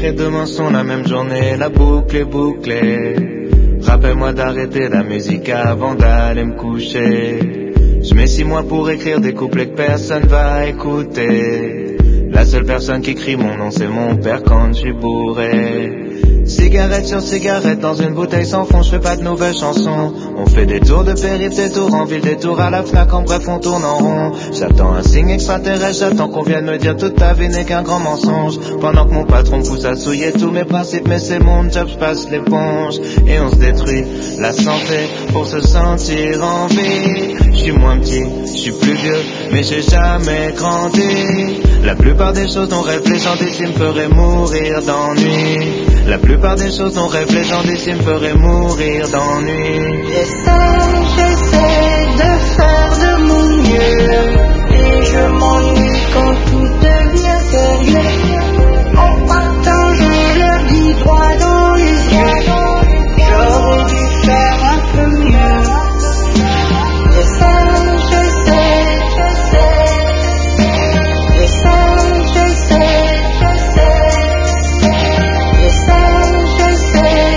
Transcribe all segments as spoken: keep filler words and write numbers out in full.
et demain sont la même journée, la boucle est bouclée. Rappelle-moi d'arrêter la musique avant d'aller me coucher. Je mets six mois pour écrire des couplets que personne va écouter. La seule personne qui crie mon nom c'est mon père quand je suis bourré. Cigarette sur cigarette dans une bouteille sans fond, je fais pas de nouvelles chansons. On fait des tours de périph', des tours en ville, des tours à la Fnac, en bref on tourne en rond. J'attends un signe extraterrestre, j'attends qu'on vienne me dire toute ta vie n'est qu'un grand mensonge. Pendant que mon patron me pousse à souiller tous mes principes, mais c'est mon job, je passe l'éponge. Et on se détruit la santé pour se sentir en vie. Je suis moins petit, je suis plus vieux, mais j'ai jamais grandi. La plupart des choses dont rêvent les gens d'ici me feraient mourir d'ennui. La plupart des choses dont rêvent les gens d'ici me feraient mourir d'ennui. J'essaie, j'essaie de faire de mon mieux, et je m'ennuie quand tout devient sérieux. En partant je leur dis droit dans les yeux, j'aurais dû faire un peu mieux. J'essaie, j'essaie, j'essaie, j'essaie, j'essaie, j'essaie, j'essaie,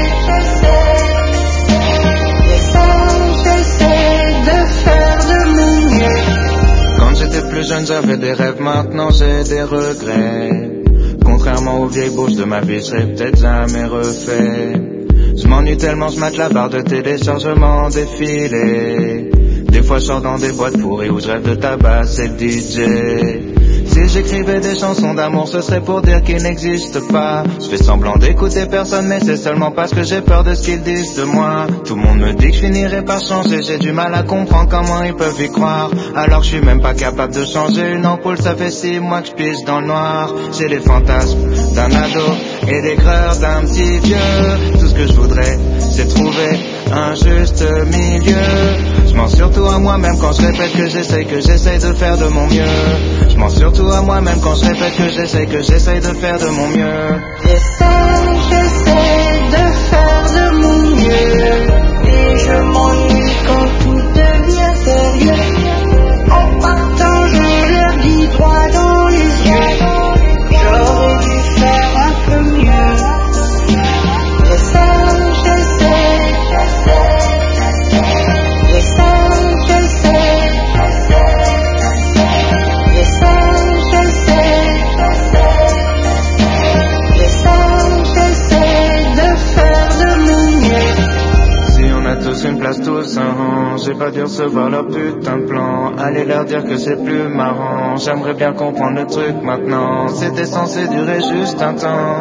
j'essaie, j'essaie de faire de mon mieux. Quand j'étais plus jeune j'avais des rêves, maintenant j'ai des regrets. Contrairement aux vieilles bouches de ma vie, je serais peut-être jamais refait. Je m'ennuie tellement, je mate la barre de téléchargement défilé. Des fois je sors dans des boîtes pourries où je rêve de tabac, c'est le D J. Si j'écrivais des chansons d'amour, ce serait pour dire qu'ils n'existent pas. Je fais semblant d'écouter personne, mais c'est seulement parce que j'ai peur de ce qu'ils disent de moi. Tout le monde me dit que je finirai par changer, j'ai du mal à comprendre comment ils peuvent y croire. Alors que je suis même pas capable de changer une ampoule, ça fait six mois que je pige dans le noir. J'ai les fantasmes d'un ado et les creurs d'un petit vieux. Tout ce que je voudrais, c'est trouver un juste milieu. Je mens surtout à moi-même quand je répète que j'essaye, que j'essaye de faire de mon mieux. Je mens surtout à moi-même quand je répète que j'essaye, que j'essaye de faire de mon mieux. J'essaie, j'essaie de faire de mon mieux, et je m'ennuie quand tout devient sérieux. En partant je leur dis droit dans les yeux, j'aurais dû faire un peu mieux. J'essaie, j'essaie, j'essaie, j'essaie, j'essaie, tous une place, tous un rang. J'ai pas dû recevoir leur putain de plan. Allez leur dire que c'est plus marrant. J'aimerais bien comprendre le truc maintenant. C'était censé durer juste un temps.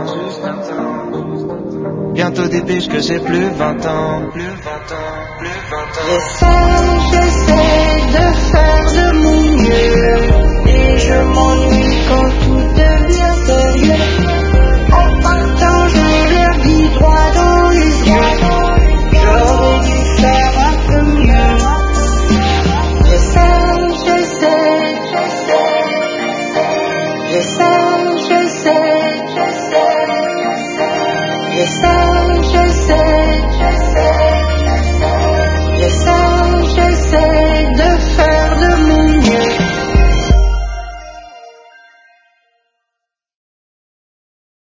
Bientôt des piges que j'ai plus vingt ans. Plus vingt ans, plus vingt ans. J'essaie, j'essaie de faire de mon mieux, et je m'ennuie quand tout devient sérieux. En partant je leur dis droit dans les yeux, j'aurais dû faire un peu mieux. J'essaie, j'essaie, j'essaie, j'essaie, j'essaie, j'essaie, j'essaie, j'essaie, j'essaie.